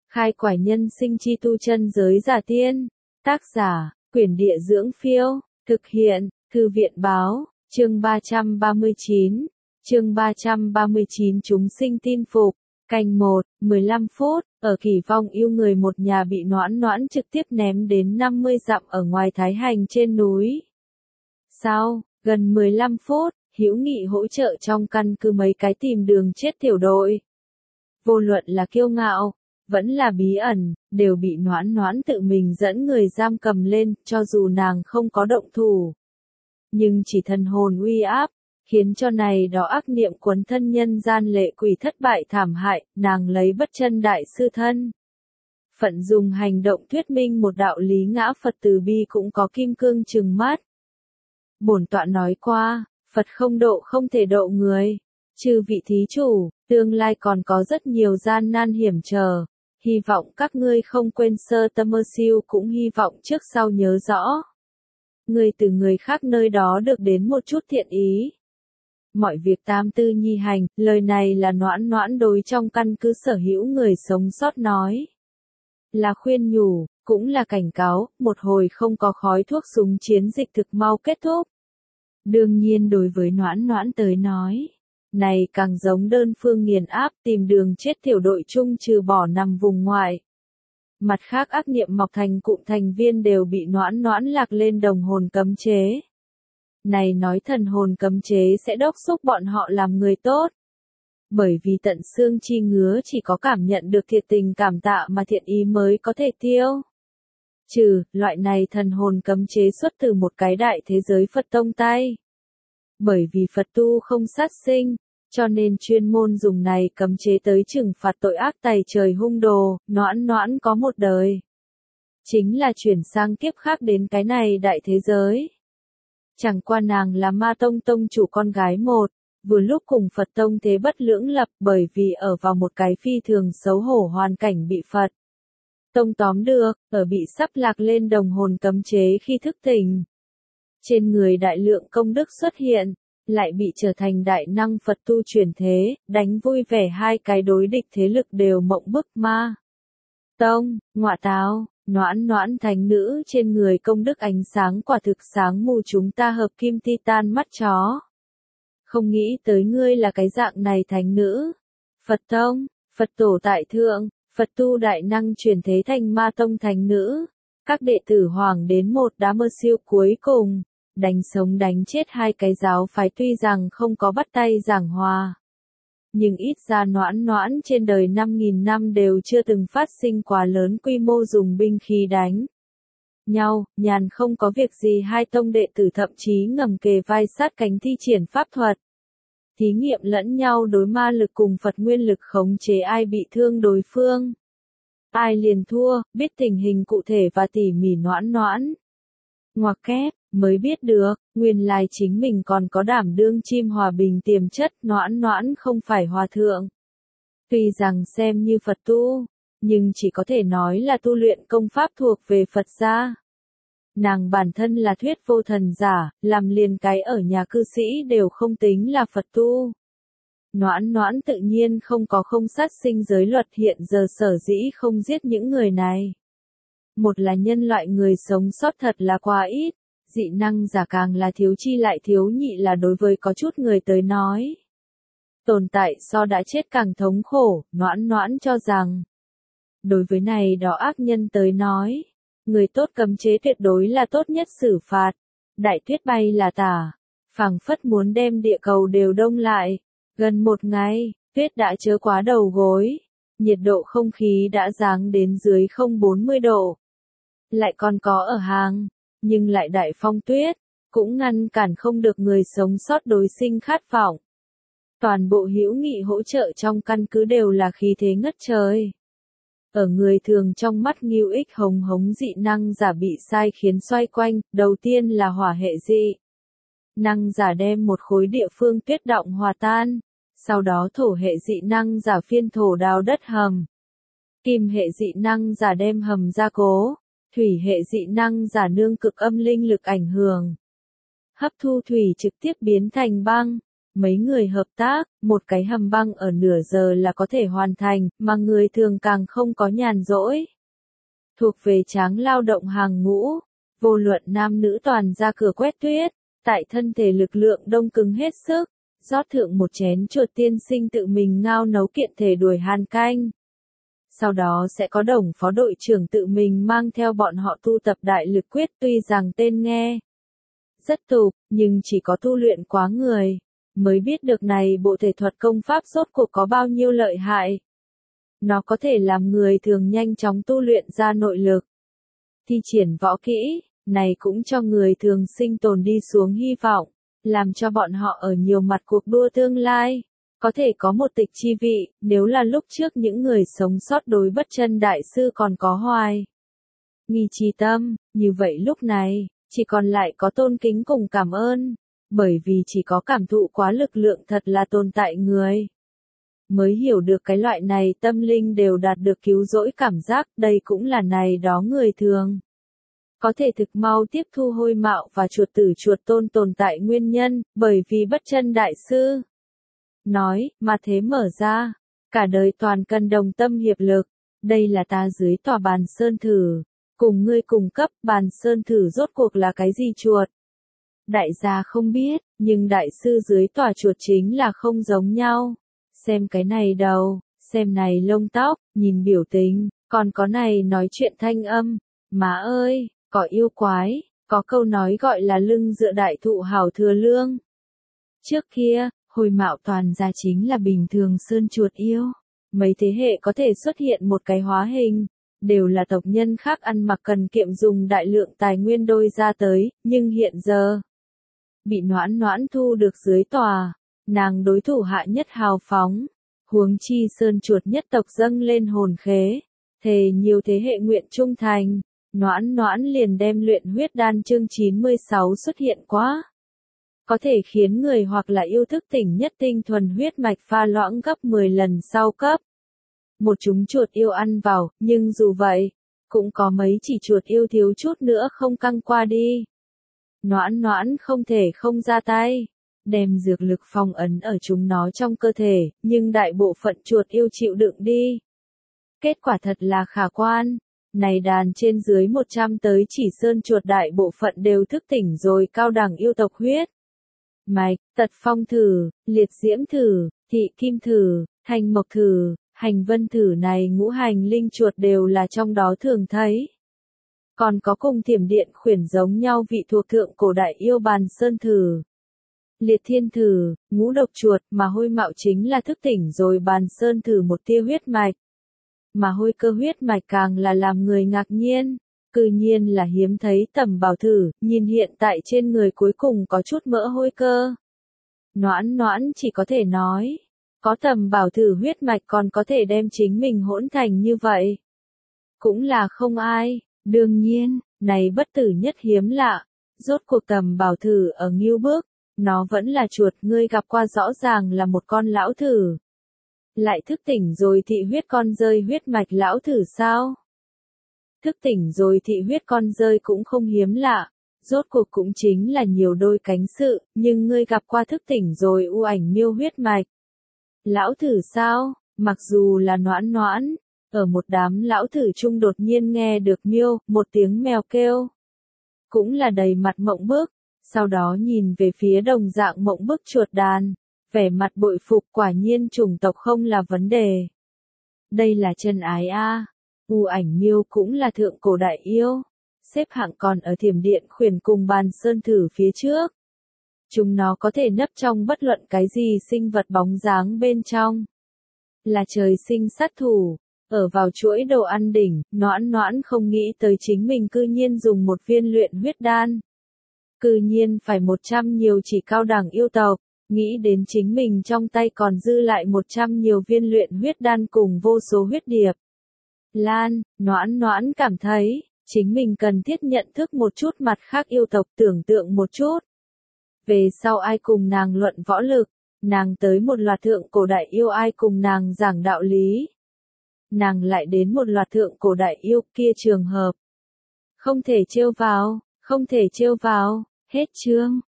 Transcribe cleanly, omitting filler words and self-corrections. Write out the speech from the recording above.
Khai quải nhân sinh chi tu chân giới giả tiên. Tác giả, Quyển Địa Dưỡng Phiêu. Thực hiện, Thư viện Báo. Chương 339. Chương 339 chúng sinh tin phục. Canh 1, 15 phút, ở Kỳ Vong yêu người một nhà bị Noãn Noãn trực tiếp ném đến 50 dặm ở ngoài Thái Hành trên núi. Sau, gần 15 phút, hữu nghị hỗ trợ trong căn cứ mấy cái tìm đường chết tiểu đội. Vô luận là kiêu ngạo, vẫn là bí ẩn, đều bị Noãn Noãn tự mình dẫn người giam cầm lên, cho dù nàng không có động thủ. Nhưng chỉ thần hồn uy áp, khiến cho này đó ác niệm quấn thân nhân gian lệ quỷ thất bại thảm hại, nàng lấy bất chân đại sư thân. Phận dùng hành động thuyết minh một đạo lý ngã Phật từ bi cũng có kim cương trừng mắt. Bổn tọa nói qua, Phật không độ không thể độ người. Chư vị thí chủ, tương lai còn có rất nhiều gian nan hiểm trở. Hy vọng các ngươi không quên sơ tâm mơ siêu, cũng hy vọng trước sau nhớ rõ. Ngươi từ người khác nơi đó được đến một chút thiện ý. Mọi việc tam tư nhi hành, lời này là Noãn Noãn đối trong căn cứ sở hữu người sống sót nói. Là khuyên nhủ, cũng là cảnh cáo, một hồi không có khói thuốc súng chiến dịch thực mau kết thúc. Đương nhiên đối với Noãn Noãn tới nói, này càng giống đơn phương nghiền áp tìm đường chết tiểu đội chung trừ bỏ nằm vùng ngoại. Mặt khác ác niệm mọc thành cụm thành viên đều bị Noãn Noãn lạc lên đồng hồn cấm chế. Này nói thần hồn cấm chế sẽ đốc thúc bọn họ làm người tốt. Bởi vì tận xương chi ngứa chỉ có cảm nhận được thiệt tình cảm tạ mà thiện ý mới có thể tiêu. Loại này thần hồn cấm chế xuất từ một cái đại thế giới Phật tông tay. Bởi vì Phật tu không sát sinh, cho nên chuyên môn dùng này cấm chế tới trừng phạt tội ác tày trời hung đồ, Noãn Noãn có một đời. Chính là chuyển sang kiếp khác đến cái này đại thế giới. Chẳng qua nàng là Ma Tông tông chủ con gái một, vừa lúc cùng Phật tông thế bất lưỡng lập bởi vì ở vào một cái phi thường xấu hổ hoàn cảnh bị Phật tông tóm được, ở bị sắp lạc lên đồng hồn cấm chế khi thức tỉnh. Trên người đại lượng công đức xuất hiện, lại bị trở thành đại năng Phật tu chuyển thế, đánh vui vẻ hai cái đối địch thế lực đều mộng bức Ma Tông, ngọa táo. Noãn Noãn thánh nữ trên người công đức ánh sáng quả thực sáng mù chúng ta hợp kim titan mắt chó. Không nghĩ tới ngươi là cái dạng này thánh nữ. Phật tông, Phật tổ tại thượng, Phật tu đại năng chuyển thế thành Ma Tông thánh nữ. Các đệ tử hoàng đến một đám mơ siêu cuối cùng, đánh sống đánh chết hai cái giáo phái tuy rằng không có bắt tay giảng hòa. Nhưng ít ra Noãn Noãn trên đời 5.000 năm đều chưa từng phát sinh quá lớn quy mô dùng binh khí đánh nhau, nhàn không có việc gì hai tông đệ tử thậm chí ngầm kề vai sát cánh thi triển pháp thuật. Thí nghiệm lẫn nhau đối ma lực cùng Phật nguyên lực khống chế ai bị thương đối phương. Ai liền thua, biết tình hình cụ thể và tỉ mỉ Noãn Noãn. Ngoặc kép, mới biết được, nguyên lai chính mình còn có đảm đương chim hòa bình tiềm chất, Noãn Noãn không phải hòa thượng. Tuy rằng xem như Phật tu, nhưng chỉ có thể nói là tu luyện công pháp thuộc về Phật gia. Nàng bản thân là thuyết vô thần giả, làm liền cái ở nhà cư sĩ đều không tính là Phật tu. Noãn Noãn tự nhiên không có không sát sinh giới luật hiện giờ sở dĩ không giết những người này. Một là nhân loại người sống sót thật là quá ít, dị năng giả càng là thiếu chi lại thiếu nhị là đối với có chút người tới nói. Tồn tại so đã chết càng thống khổ, Noãn Noãn cho rằng. Đối với này đó ác nhân tới nói, người tốt cấm chế tuyệt đối là tốt nhất xử phạt. Đại tuyết bay là tả, phảng phất muốn đem địa cầu đều đông lại. Gần một ngày, tuyết đã chớ quá đầu gối, nhiệt độ không khí đã giáng đến dưới 040 độ. Lại còn có ở hàng, nhưng lại đại phong tuyết, cũng ngăn cản không được người sống sót đối sinh khát vọng. Toàn bộ hữu nghị hỗ trợ trong căn cứ đều là khí thế ngất trời. Ở người thường trong mắt Ngưu Ích hồng hống dị năng giả bị sai khiến xoay quanh, đầu tiên là hỏa hệ dị năng giả đem một khối địa phương tuyết động hòa tan, sau đó thổ hệ dị năng giả phiên thổ đào đất hầm. Kim hệ dị năng giả đem hầm gia cố, thủy hệ dị năng giả nương cực âm linh lực ảnh hưởng. Hấp thu thủy trực tiếp biến thành băng, mấy người hợp tác, một cái hầm băng ở nửa giờ là có thể hoàn thành, mà người thường càng không có nhàn rỗi. Thuộc về tráng lao động hàng ngũ, vô luận nam nữ toàn ra cửa quét tuyết, tại thân thể lực lượng đông cứng hết sức, rót thượng một chén chuột tiên sinh tự mình ngao nấu kiện thể đuổi hàn canh. Sau đó sẽ có đồng phó đội trưởng tự mình mang theo bọn họ tu tập đại lực quyết, tuy rằng tên nghe rất tục, nhưng chỉ có tu luyện quá người mới biết được này bộ thể thuật công pháp rốt cuộc có bao nhiêu lợi hại. Nó có thể làm người thường nhanh chóng tu luyện ra nội lực, thi triển võ kỹ, này cũng cho người thường sinh tồn đi xuống hy vọng, làm cho bọn họ ở nhiều mặt cuộc đua tương lai có thể có một tịch chi vị. Nếu là lúc trước những người sống sót đối bất chân đại sư còn có hoài nghi chi tâm, như vậy lúc này chỉ còn lại có tôn kính cùng cảm ơn, bởi vì chỉ có cảm thụ quá lực lượng thật là tồn tại người mới hiểu được cái loại này tâm linh đều đạt được cứu rỗi cảm giác. Đây cũng là này đó người thường có thể thực mau tiếp thu hôi mạo và chuột tử chuột tôn tồn tại nguyên nhân, bởi vì bất chân đại sư nói, mà thế mở ra, cả đời toàn cần đồng tâm hiệp lực. Đây là ta dưới tòa bàn sơn thử, cùng ngươi cùng cấp. Bàn sơn thử rốt cuộc là cái gì chuột? Đại gia không biết, nhưng đại sư dưới tòa chuột chính là không giống nhau. Xem cái này đầu, xem này lông tóc, nhìn biểu tình, còn có này nói chuyện thanh âm. Má ơi, có yêu quái, có câu nói gọi là lưng dựa đại thụ hảo thừa lương. Trước kia, hồi mạo toàn ra chính là bình thường sơn chuột yêu. Mấy thế hệ có thể xuất hiện một cái hóa hình, đều là tộc nhân khác ăn mặc cần kiệm dùng đại lượng tài nguyên đôi ra tới, nhưng hiện giờ bị Noãn Noãn thu được dưới tòa, nàng đối thủ hạ nhất hào phóng, huống chi sơn chuột nhất tộc dâng lên hồn khế, thề nhiều thế hệ nguyện trung thành. Noãn Noãn liền đem luyện huyết đan chương 96 xuất hiện quá, có thể khiến người hoặc là yêu thức tỉnh nhất tinh thuần huyết mạch pha loãng gấp 10 lần sau cấp một chúng chuột yêu ăn vào, nhưng dù vậy, cũng có mấy chỉ chuột yêu thiếu chút nữa không căng qua đi. Noãn Noãn không thể không ra tay, đem dược lực phong ấn ở chúng nó trong cơ thể, nhưng đại bộ phận chuột yêu chịu đựng đi. Kết quả thật là khả quan, này đàn trên dưới 100 tới chỉ sơn chuột đại bộ phận đều thức tỉnh rồi cao đẳng yêu tộc huyết mạch. Tật phong thử, liệt diễm thử, thị kim thử, hành mộc thử, hành vân thử này ngũ hành linh chuột đều là trong đó thường thấy. Còn có cùng thiểm điện khuyển giống nhau vị thuộc thượng cổ đại yêu bàn sơn thử, liệt thiên thử, ngũ độc chuột, mà hôi mạo chính là thức tỉnh rồi bàn sơn thử một tia huyết mạch. Mà hôi cơ huyết mạch càng là làm người ngạc nhiên, cư nhiên là hiếm thấy tầm bảo thử, nhìn hiện tại trên người cuối cùng có chút mỡ hôi cơ. Noãn Noãn chỉ có thể nói, có tầm bảo thử huyết mạch còn có thể đem chính mình hỗn thành như vậy. Cũng là không ai, đương nhiên, này bất tử nhất hiếm lạ, rốt cuộc tầm bảo thử ở Ngưu Bước, nó vẫn là chuột, ngươi gặp qua rõ ràng là một con lão thử. Lại thức tỉnh rồi thị huyết con rơi huyết mạch lão thử sao? Thức tỉnh rồi thị huyết con rơi cũng không hiếm lạ, rốt cuộc cũng chính là nhiều đôi cánh sự, nhưng ngươi gặp qua thức tỉnh rồi u ảnh miêu huyết mạch lão thử sao? Mặc dù là Noãn Noãn, ở một đám lão thử chung đột nhiên nghe được miêu, một tiếng mèo kêu, cũng là đầy mặt mộng bức, sau đó nhìn về phía đồng dạng mộng bức chuột đàn, vẻ mặt bội phục, quả nhiên chủng tộc không là vấn đề. Đây là chân ái a. U ảnh miêu cũng là thượng cổ đại yêu, xếp hạng còn ở thiểm điện khuyển cùng bàn sơn thử phía trước. Chúng nó có thể nấp trong bất luận cái gì sinh vật bóng dáng bên trong. Là trời sinh sát thủ, ở vào chuỗi đồ ăn đỉnh. Noãn Noãn không nghĩ tới chính mình cư nhiên dùng một viên luyện huyết đan. Cư nhiên phải 100 nhiều chỉ cao đẳng yêu tộc, nghĩ đến chính mình trong tay còn dư lại 100 nhiều viên luyện huyết đan cùng vô số huyết điệp. Lan, Noãn Noãn cảm thấy, chính mình cần thiết nhận thức một chút mặt khác yêu tộc, tưởng tượng một chút. Về sau ai cùng nàng luận võ lực, nàng tới một loạt thượng cổ đại yêu ai cùng nàng giảng đạo lý. Nàng lại đến một loạt thượng cổ đại yêu kia trường hợp. Không thể trêu vào, không thể trêu vào, hết chương.